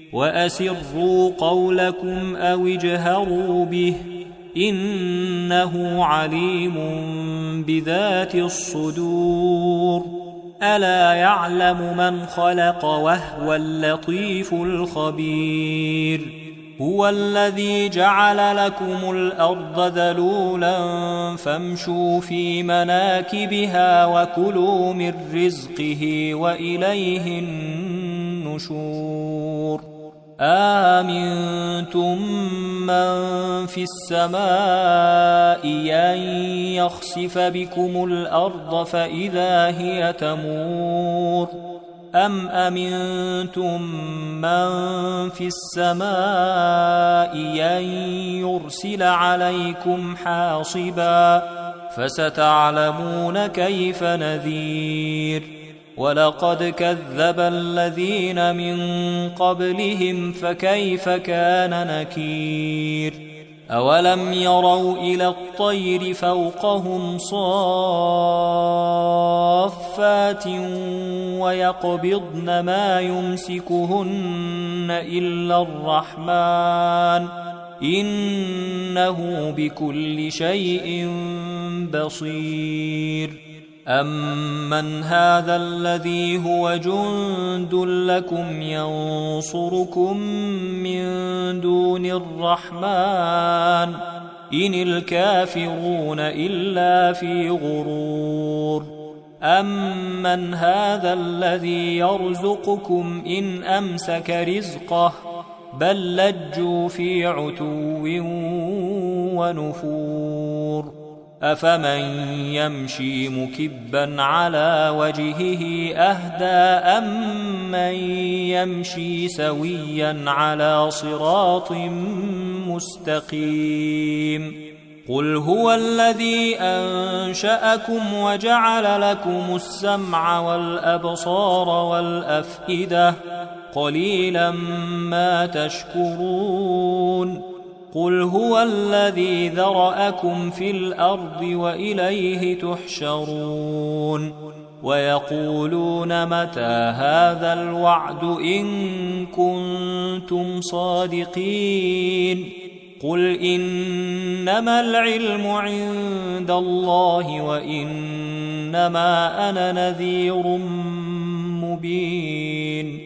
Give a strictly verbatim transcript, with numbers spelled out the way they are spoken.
وأسروا قولكم أو اجهروا به إنه عليم بذات الصدور ألا يعلم من خلق وهو اللطيف الخبير هو الذي جعل لكم الأرض ذلولا فامشوا في مناكبها وكلوا من رزقه وإليه النشور آمنتم من في السماء أن يخسف بكم الأرض فإذا هي تمور أم أمنتم من في السماء أن يرسل عليكم حاصبا فستعلمون كيف نذير ولقد كذب الذين من قبلهم فكيف كان نكير أولم يروا إلى الطير فوقهم صافات ويقبضن ما يمسكهن إلا الرحمن إنه بكل شيء بصير أمن هذا الذي هو جند لكم ينصركم من دون الرحمن إن الكافرون إلا في غرور أمن هذا الذي يرزقكم إن أمسك رزقه بل لجوا في عتو ونفور أفمن يمشي مكبا على وجهه أهدى أمن يمشي سويا على صراط مستقيم قل هو الذي أنشأكم وجعل لكم السمع والأبصار والأفئدة قليلا ما تشكرون قل هو الذي ذرأكم في الأرض وإليه تحشرون ويقولون متى هذا الوعد إن كنتم صادقين قل إنما العلم عند الله وإنما أنا نذير مبين